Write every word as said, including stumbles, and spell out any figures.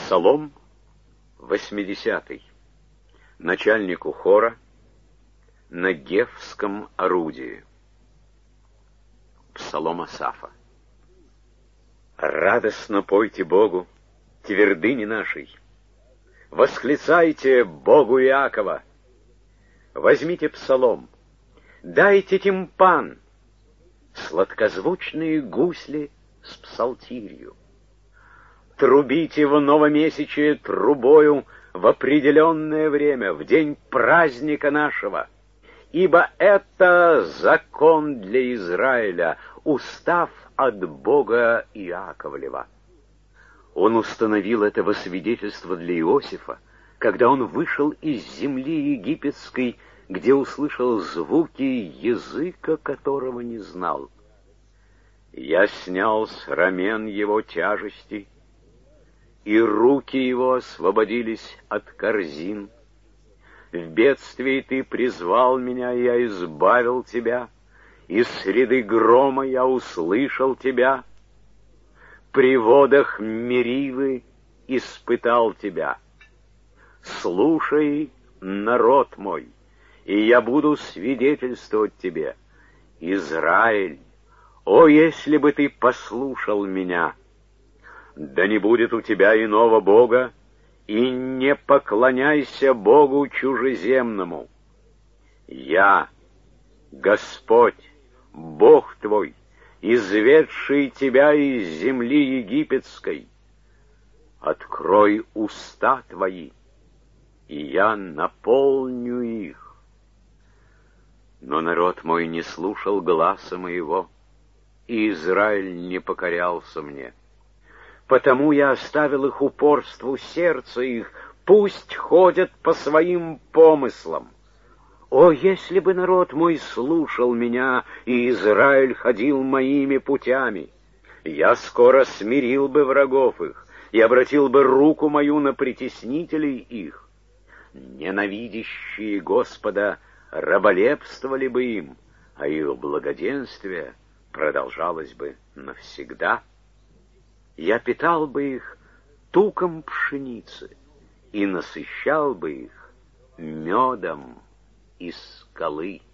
Псалом восьмидесятый. Начальнику хора на гефском орудии. Псалом Асафа. Радостно пойте Богу, твердыни нашей. Восклицайте Богу Иакова. Возьмите псалом, дайте тимпан, сладкозвучные гусли с псалтирью. Трубите в новомесячие трубою в определенное время, в день праздника нашего, ибо это закон для Израиля, устав от Бога Иаковлева. Он установил это во свидетельство для Иосифа, когда он вышел из земли египетской, где услышал звуки языка, которого не знал. Я снял с рамен его тяжести, и руки его освободились от корзин. В бедствии ты призвал меня, и я избавил тебя, из среды грома я услышал тебя. При водах Меривы испытал тебя. Слушай, народ мой, и я буду свидетельствовать тебе. Израиль, о, если бы ты послушал меня! Да не будет у тебя иного Бога, и не поклоняйся Богу чужеземному. Я, Господь, Бог твой, изведший тебя из земли египетской. Открой уста твои, и я наполню их. Но народ мой не слушал гласа моего, и Израиль не покорялся мне. Потому я оставил их упорству сердца их, пусть ходят по своим помыслам. О, если бы народ мой слушал меня, и Израиль ходил моими путями! Я скоро смирил бы врагов их, и обратил бы руку мою на притеснителей их. Ненавидящие Господа раболепствовали бы им, а их благоденствие продолжалось бы навсегда. Я питал бы их туком пшеницы и насыщал бы их медом из скалы.